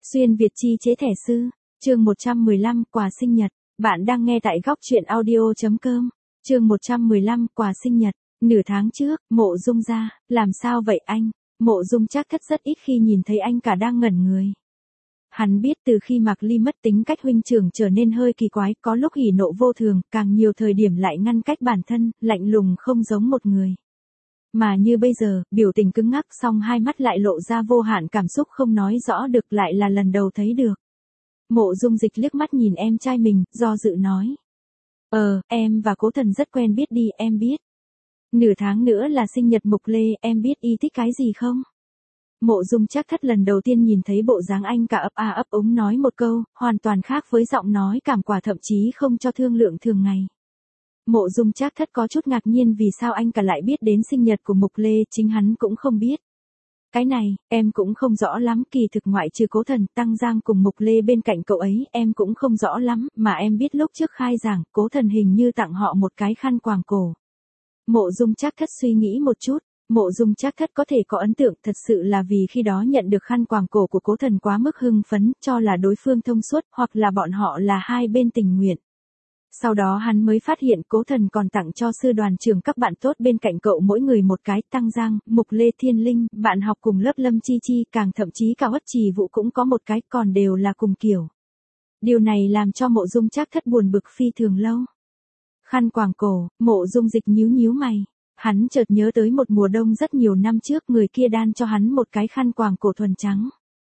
Xuyên Việt chi chế thẻ sư, chương 115, quà sinh nhật. Bạn đang nghe tại góc truyện audio.com. Chương 115, quà sinh nhật. Nửa tháng trước, Mộ Dung ra, làm sao vậy anh? Mộ Dung Trác Thất rất ít khi nhìn thấy anh cả đang ngẩn người. Hắn biết từ khi Mạc Ly mất tính cách huynh trưởng trở nên hơi kỳ quái, có lúc hỉ nộ vô thường, càng nhiều thời điểm lại ngăn cách bản thân, lạnh lùng không giống một người. Mà như bây giờ, biểu tình cứng ngắc song hai mắt lại lộ ra vô hạn cảm xúc không nói rõ được, lại là lần đầu thấy được. Mộ Dung Dịch liếc mắt nhìn em trai mình, do dự nói. Em và Cố Thần rất quen biết đi, em biết. Nửa tháng nữa là sinh nhật Mục Lê, em biết y thích cái gì không? Mộ Dung Trác Thất lần đầu tiên nhìn thấy bộ dáng anh cả ấp úng nói một câu, hoàn toàn khác với giọng nói cảm quả thậm chí không cho thương lượng thường ngày. Mộ Dung Trác Thất có chút ngạc nhiên vì sao anh cả lại biết đến sinh nhật của Mục Lê, chính hắn cũng không biết. Cái này, em cũng không rõ lắm, kỳ thực ngoại trừ Cố Thần, Tăng Giang cùng Mục Lê bên cạnh cậu ấy, em cũng không rõ lắm, mà em biết lúc trước khai giảng, Cố Thần hình như tặng họ một cái khăn quàng cổ. Mộ Dung Trác Thất suy nghĩ một chút, Mộ Dung Trác Thất có thể có ấn tượng thật sự là vì khi đó nhận được khăn quàng cổ của Cố Thần quá mức hưng phấn, cho là đối phương thông suốt, hoặc là bọn họ là hai bên tình nguyện. Sau đó hắn mới phát hiện Cố Thần còn tặng cho sư đoàn trưởng các bạn tốt bên cạnh cậu mỗi người một cái, Tăng Giang, Mục Lê, Thiên Linh, bạn học cùng lớp Lâm Chi Chi, càng thậm chí cả Uất Trì Vũ cũng có một cái, còn đều là cùng kiểu. Điều này làm cho Mộ Dung Trác Thất buồn bực phi thường lâu. Khăn quàng cổ, Mộ Dung Dịch nhíu mày. Hắn chợt nhớ tới một mùa đông rất nhiều năm trước người kia đan cho hắn một cái khăn quàng cổ thuần trắng.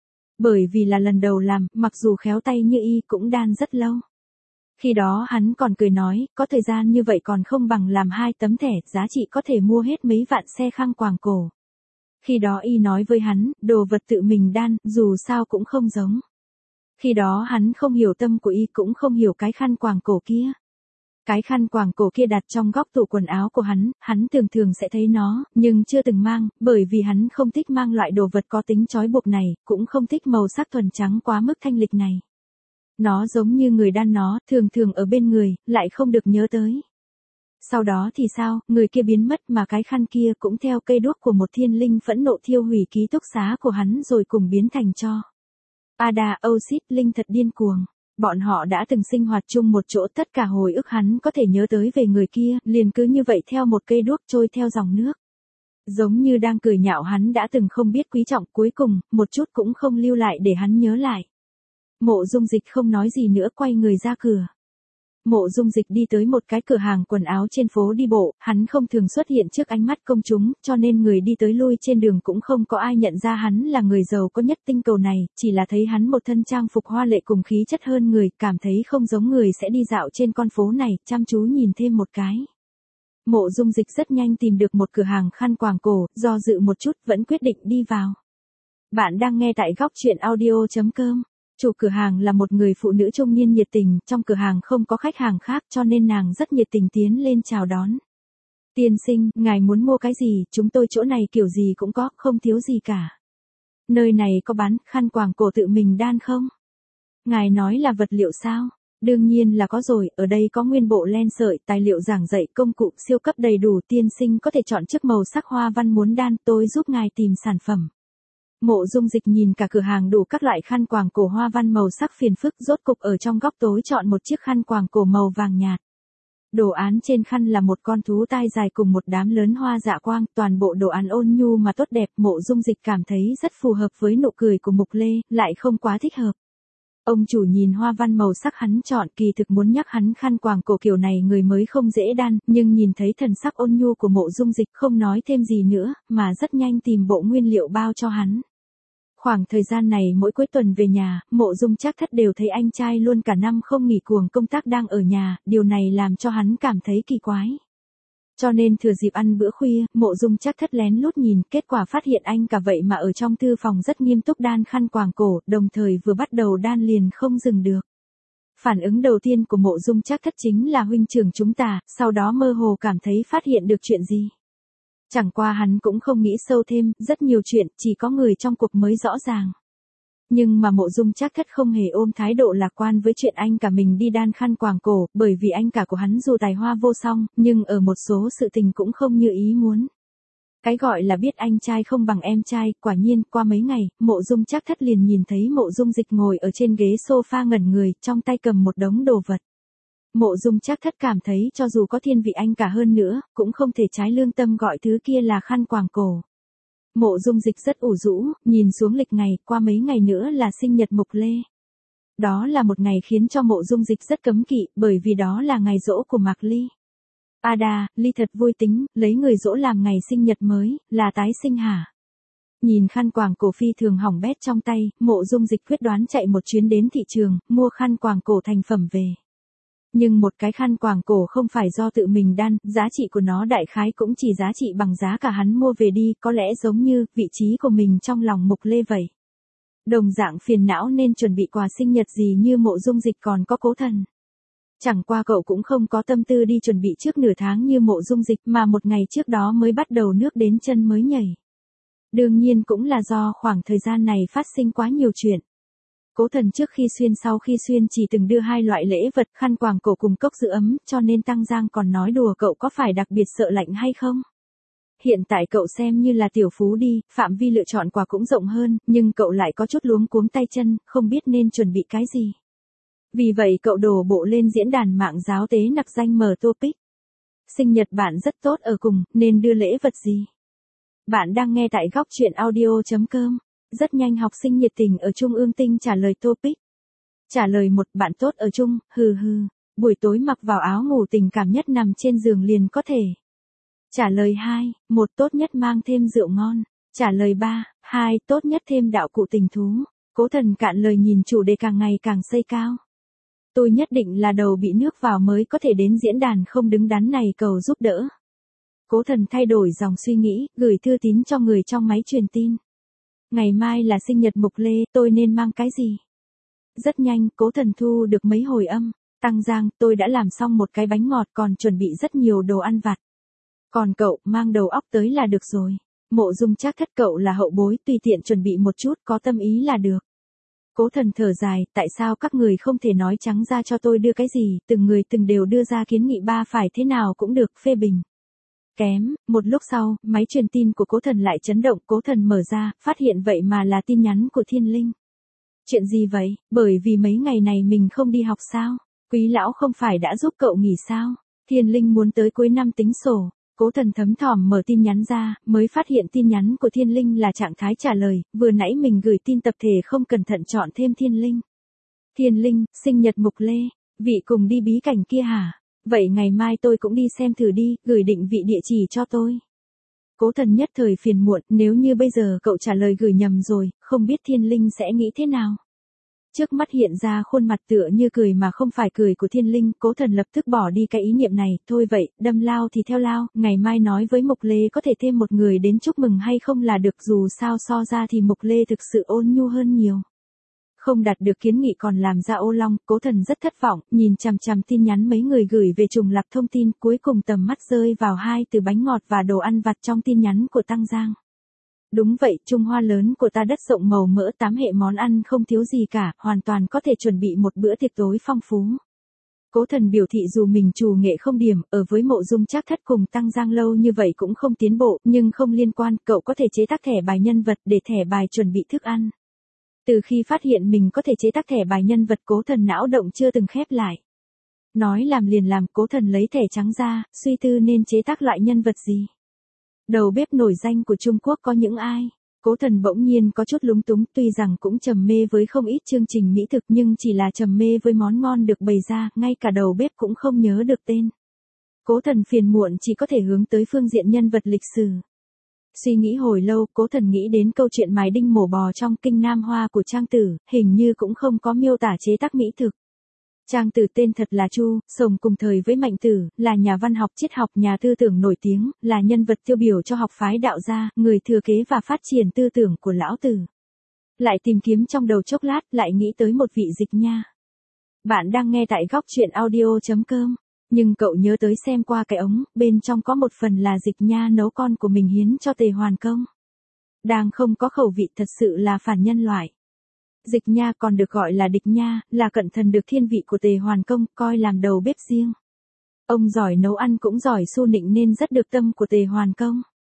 Bởi vì là lần đầu làm, mặc dù khéo tay như y cũng đan rất lâu. Khi đó hắn còn cười nói, có thời gian như vậy còn không bằng làm 2 tấm thẻ, giá trị có thể mua hết mấy vạn xe khăn quàng cổ. Khi đó y nói với hắn, đồ vật tự mình đan, dù sao cũng không giống. Khi đó hắn không hiểu tâm của y, cũng không hiểu cái khăn quàng cổ kia. Cái khăn quàng cổ kia đặt trong góc tủ quần áo của hắn thường sẽ thấy nó, nhưng chưa từng mang, bởi vì hắn không thích mang loại đồ vật có tính trói buộc này, cũng không thích màu sắc thuần trắng quá mức thanh lịch này. Nó giống như người đan nó, thường ở bên người, lại không được nhớ tới. Sau đó thì sao, người kia biến mất mà cái khăn kia cũng theo cây đuốc của một thiên linh phẫn nộ thiêu hủy ký túc xá của hắn rồi cùng biến thành tro. Ada, Oxit, Linh thật điên cuồng. Bọn họ đã từng sinh hoạt chung một chỗ, tất cả hồi ức hắn có thể nhớ tới về người kia, liền cứ như vậy theo một cây đuốc trôi theo dòng nước. Giống như đang cười nhạo hắn đã từng không biết quý trọng, cuối cùng, một chút cũng không lưu lại để hắn nhớ lại. Mộ Dung Dịch không nói gì nữa, quay người ra cửa. Mộ Dung Dịch đi tới một cái cửa hàng quần áo trên phố đi bộ, hắn không thường xuất hiện trước ánh mắt công chúng, cho nên người đi tới lui trên đường cũng không có ai nhận ra hắn là người giàu có nhất tinh cầu này, chỉ là thấy hắn một thân trang phục hoa lệ cùng khí chất hơn người, cảm thấy không giống người sẽ đi dạo trên con phố này, chăm chú nhìn thêm một cái. Mộ Dung Dịch rất nhanh tìm được một cửa hàng khăn quàng cổ, do dự một chút vẫn quyết định đi vào. Bạn đang nghe tại góc truyện audio.com. Chủ cửa hàng là một người phụ nữ trung niên nhiệt tình, trong cửa hàng không có khách hàng khác cho nên nàng rất nhiệt tình tiến lên chào đón. Tiên sinh, ngài muốn mua cái gì, chúng tôi chỗ này kiểu gì cũng có, không thiếu gì cả. Nơi này có bán khăn quàng cổ tự mình đan không? Ngài nói là vật liệu sao? Đương nhiên là có rồi, ở đây có nguyên bộ len sợi, tài liệu giảng dạy, công cụ siêu cấp đầy đủ, tiên sinh có thể chọn chiếc màu sắc hoa văn muốn đan, tôi giúp ngài tìm sản phẩm. Mộ Dung Dịch nhìn cả cửa hàng đủ các loại khăn quàng cổ hoa văn màu sắc phiền phức, rốt cục ở trong góc tối chọn một chiếc khăn quàng cổ màu vàng nhạt. Đồ án trên khăn là một con thú tai dài cùng một đám lớn hoa dạ quang, toàn bộ đồ án ôn nhu mà tốt đẹp, Mộ Dung Dịch cảm thấy rất phù hợp với nụ cười của Mục Lê, lại không quá thích hợp. Ông chủ nhìn hoa văn màu sắc hắn chọn, kỳ thực muốn nhắc hắn khăn quàng cổ kiểu này người mới không dễ đan, nhưng nhìn thấy thần sắc ôn nhu của Mộ Dung Dịch không nói thêm gì nữa, mà rất nhanh tìm bộ nguyên liệu bao cho hắn. Khoảng thời gian này mỗi cuối tuần về nhà, Mộ Dung Trác Thất đều thấy anh trai luôn cả năm không nghỉ cuồng công tác đang ở nhà, điều này làm cho hắn cảm thấy kỳ quái. Cho nên thừa dịp ăn bữa khuya, Mộ Dung Trác Thất lén lút nhìn, kết quả phát hiện anh cả vậy mà ở trong thư phòng rất nghiêm túc đan khăn quàng cổ, đồng thời vừa bắt đầu đan liền không dừng được. Phản ứng đầu tiên của Mộ Dung Trác Thất chính là huynh trưởng chúng ta, sau đó mơ hồ cảm thấy phát hiện được chuyện gì. Chẳng qua hắn cũng không nghĩ sâu thêm, rất nhiều chuyện, chỉ có người trong cuộc mới rõ ràng. Nhưng mà Mộ Dung Trác Thất không hề ôm thái độ lạc quan với chuyện anh cả mình đi đan khăn quàng cổ, bởi vì anh cả của hắn dù tài hoa vô song, nhưng ở một số sự tình cũng không như ý muốn. Cái gọi là biết anh trai không bằng em trai, quả nhiên, qua mấy ngày, Mộ Dung Trác Thất liền nhìn thấy Mộ Dung Dịch ngồi ở trên ghế sofa ngẩn người, trong tay cầm một đống đồ vật. Mộ Dung Trác Thất cảm thấy cho dù có thiên vị anh cả hơn nữa, cũng không thể trái lương tâm gọi thứ kia là khăn quàng cổ. Mộ Dung Dịch rất ủ rũ, nhìn xuống lịch ngày, qua mấy ngày nữa là sinh nhật Mục Lê. Đó là một ngày khiến cho Mộ Dung Dịch rất cấm kỵ, bởi vì đó là ngày giỗ của Mạc Ly. Ada, Ly thật vui tính, lấy người giỗ làm ngày sinh nhật mới, là tái sinh hả? Nhìn khăn quàng cổ phi thường hỏng bét trong tay, Mộ Dung Dịch quyết đoán chạy một chuyến đến thị trường, mua khăn quàng cổ thành phẩm về. Nhưng một cái khăn quàng cổ không phải do tự mình đan, giá trị của nó đại khái cũng chỉ giá trị bằng giá cả hắn mua về đi, có lẽ giống như vị trí của mình trong lòng Mục Lê vậy. Đồng dạng phiền não nên chuẩn bị quà sinh nhật gì như Mộ Dung Dịch còn có Cố Thần. Chẳng qua cậu cũng không có tâm tư đi chuẩn bị trước nửa tháng như Mộ Dung Dịch mà một ngày trước đó mới bắt đầu nước đến chân mới nhảy. Đương nhiên cũng là do khoảng thời gian này phát sinh quá nhiều chuyện. Cố Thần trước khi xuyên sau khi xuyên chỉ từng đưa 2 loại lễ vật khăn quàng cổ cùng cốc giữ ấm, cho nên Tăng Giang còn nói đùa cậu có phải đặc biệt sợ lạnh hay không. Hiện tại cậu xem như là tiểu phú đi, phạm vi lựa chọn quà cũng rộng hơn, nhưng cậu lại có chút luống cuống tay chân, không biết nên chuẩn bị cái gì. Vì vậy cậu đổ bộ lên diễn đàn mạng giáo tế nặc danh mở topic. Sinh nhật bạn rất tốt ở cùng, nên đưa lễ vật gì? Bạn đang nghe tại góc truyện audio.com. Rất nhanh học sinh nhiệt tình ở Trung ương Tinh trả lời topic. Trả lời 1, bạn tốt ở Trung, hừ hừ. Buổi tối mặc vào áo ngủ tình cảm nhất nằm trên giường liền có thể. Trả lời 2, 1 tốt nhất mang thêm rượu ngon. Trả lời 3, 2 tốt nhất thêm đạo cụ tình thú. Cố Thần cạn lời nhìn chủ đề càng ngày càng xây cao. Tôi nhất định là đầu bị nước vào mới có thể đến diễn đàn không đứng đắn này cầu giúp đỡ. Cố Thần thay đổi dòng suy nghĩ, gửi thư tín cho người trong máy truyền tin. Ngày mai là sinh nhật Mục Lê, tôi nên mang cái gì? Rất nhanh, Cố Thần thu được mấy hồi âm. Tăng Giang, tôi đã làm xong một cái bánh ngọt còn chuẩn bị rất nhiều đồ ăn vặt. Còn cậu, mang đầu óc tới là được rồi. Mộ Dung Trác Thất cậu là hậu bối, tùy tiện chuẩn bị một chút, có tâm ý là được. Cố Thần thở dài, tại sao các người không thể nói trắng ra cho tôi đưa cái gì, từng người từng đều đưa ra kiến nghị ba phải thế nào cũng được, phê bình. Kém, một lúc sau, máy truyền tin của Cố Thần lại chấn động, Cố Thần mở ra, phát hiện vậy mà là tin nhắn của Thiên Linh. Chuyện gì vậy, bởi vì mấy ngày này mình không đi học sao, Quý lão không phải đã giúp cậu nghỉ sao, Thiên Linh muốn tới cuối năm tính sổ. Cố Thần thấm thỏm mở tin nhắn ra, mới phát hiện tin nhắn của Thiên Linh là trạng thái trả lời, vừa nãy mình gửi tin tập thể không cẩn thận chọn thêm Thiên Linh. Thiên Linh, sinh nhật Mục Lê, vị cùng đi bí cảnh kia hả? Vậy ngày mai tôi cũng đi xem thử đi, gửi định vị địa chỉ cho tôi. Cố Thần nhất thời phiền muộn, nếu như bây giờ cậu trả lời gửi nhầm rồi, không biết Thiên Linh sẽ nghĩ thế nào. Trước mắt hiện ra khuôn mặt tựa như cười mà không phải cười của Thiên Linh, Cố Thần lập tức bỏ đi cái ý niệm này, thôi vậy, đâm lao thì theo lao, ngày mai nói với Mục Lê có thể thêm một người đến chúc mừng hay không là được, dù sao so ra thì Mục Lê thực sự ôn nhu hơn nhiều. Không đạt được kiến nghị còn làm ra ô long, Cố Thần rất thất vọng, nhìn chằm chằm tin nhắn mấy người gửi về trùng lặp thông tin, cuối cùng tầm mắt rơi vào 2 từ bánh ngọt và đồ ăn vặt trong tin nhắn của Tăng Giang. Đúng vậy, Trung Hoa lớn của ta đất rộng màu mỡ 8 hệ món ăn không thiếu gì cả, hoàn toàn có thể chuẩn bị một bữa tiệc tối phong phú. Cố Thần biểu thị dù mình trù nghệ không điểm, ở với Mộ Dung Trác Thất cùng Tăng Giang lâu như vậy cũng không tiến bộ, nhưng không liên quan, cậu có thể chế tác thẻ bài nhân vật để thẻ bài chuẩn bị thức ăn. Từ khi phát hiện mình có thể chế tác thẻ bài nhân vật, Cố Thần não động chưa từng khép lại. Nói làm liền làm, Cố Thần lấy thẻ trắng ra, suy tư nên chế tác loại nhân vật gì. Đầu bếp nổi danh của Trung Quốc có những ai? Cố Thần bỗng nhiên có chút lúng túng, tuy rằng cũng trầm mê với không ít chương trình mỹ thực nhưng chỉ là trầm mê với món ngon được bày ra, ngay cả đầu bếp cũng không nhớ được tên. Cố Thần phiền muộn chỉ có thể hướng tới phương diện nhân vật lịch sử. Suy nghĩ hồi lâu, Cố Thần nghĩ đến câu chuyện mài đinh mổ bò trong Kinh Nam Hoa của Trang Tử, hình như cũng không có miêu tả chế tác mỹ thực. Trang Tử tên thật là Chu, sống cùng thời với Mạnh Tử, là nhà văn học triết học, nhà tư tưởng nổi tiếng, là nhân vật tiêu biểu cho học phái đạo gia, người thừa kế và phát triển tư tưởng của lão tử. Lại tìm kiếm trong đầu chốc lát, lại nghĩ tới một vị Dịch Nha. Bạn đang nghe tại góc truyện audio.com. Nhưng cậu nhớ tới xem qua cái ống, bên trong có một phần là Dịch Nha nấu con của mình hiến cho Tề Hoàn Công. Đang không có khẩu vị, thật sự là phản nhân loại. Dịch Nha còn được gọi là Địch Nha, là cận thần được thiên vị của Tề Hoàn Công, coi làm đầu bếp riêng. Ông giỏi nấu ăn cũng giỏi su nịnh nên rất được tâm của Tề Hoàn Công.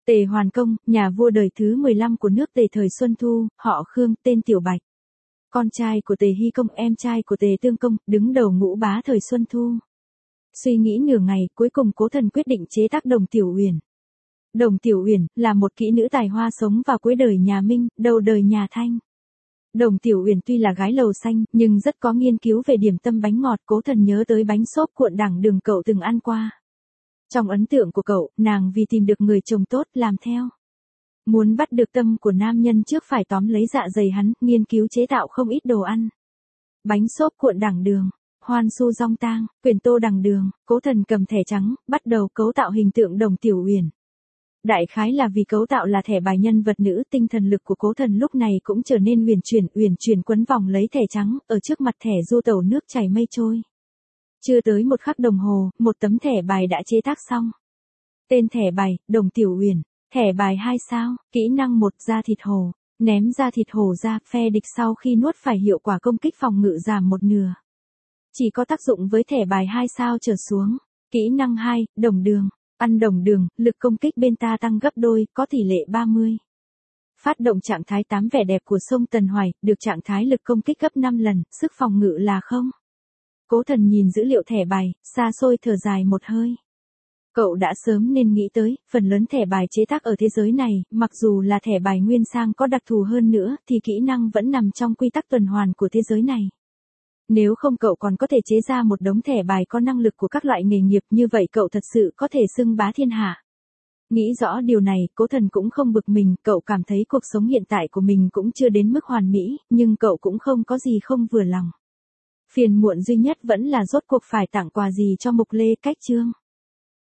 Tề Hoàn Công, nhà vua đời thứ 15 của nước Tề thời Xuân Thu, họ Khương, tên Tiểu Bạch. Con trai của Tề Hy Công, em trai của Tề Tương Công, đứng đầu ngũ bá thời Xuân Thu. Suy nghĩ nửa ngày, cuối cùng Cố Thần quyết định chế tác Đồng Tiểu Uyển. Đồng Tiểu Uyển là một kỹ nữ tài hoa sống vào cuối đời nhà Minh, đầu đời nhà Thanh. Đồng Tiểu Uyển tuy là gái lầu xanh, nhưng rất có nghiên cứu về điểm tâm bánh ngọt. Cố Thần nhớ tới bánh xốp cuộn đẳng đường cậu từng ăn qua. Trong ấn tượng của cậu, nàng vì tìm được người chồng tốt làm theo. Muốn bắt được tâm của nam nhân trước phải tóm lấy dạ dày hắn, nghiên cứu chế tạo không ít đồ ăn. Bánh xốp cuộn đẳng đường, hoan su rong tang, quyển tô đẳng đường. Cố Thần cầm thẻ trắng, bắt đầu cấu tạo hình tượng Đồng Tiểu Uyển. Đại khái là vì cấu tạo là thẻ bài nhân vật nữ, tinh thần lực của Cố Thần lúc này cũng trở nên uyển chuyển quấn vòng lấy thẻ trắng, ở trước mặt thẻ du tẩu nước chảy mây trôi. Chưa tới một khắc đồng hồ, một tấm thẻ bài đã chế tác xong. Tên thẻ bài, Đồng Tiểu Uyển. Thẻ bài 2 sao, kỹ năng 1, da thịt hổ. Ném da thịt hổ ra, phe địch sau khi nuốt phải hiệu quả công kích phòng ngự giảm một nửa. Chỉ có tác dụng với thẻ bài 2 sao trở xuống. Kỹ năng 2, đồng đường. Ăn đồng đường, lực công kích bên ta tăng gấp đôi, có tỷ lệ 30. Phát động trạng thái 8 vẻ đẹp của sông Tần Hoài, được trạng thái lực công kích gấp 5 lần, sức phòng ngự là 0. Cố Thần nhìn dữ liệu thẻ bài, xa xôi thở dài một hơi. Cậu đã sớm nên nghĩ tới, phần lớn thẻ bài chế tác ở thế giới này, mặc dù là thẻ bài nguyên sang có đặc thù hơn nữa, thì kỹ năng vẫn nằm trong quy tắc tuần hoàn của thế giới này. Nếu không cậu còn có thể chế ra một đống thẻ bài có năng lực của các loại nghề nghiệp, như vậy cậu thật sự có thể xưng bá thiên hạ. Nghĩ rõ điều này, Cố Thần cũng không bực mình, cậu cảm thấy cuộc sống hiện tại của mình cũng chưa đến mức hoàn mỹ, nhưng cậu cũng không có gì không vừa lòng. Phiền muộn duy nhất vẫn là rốt cuộc phải tặng quà gì cho Mục Lê Cách Trương.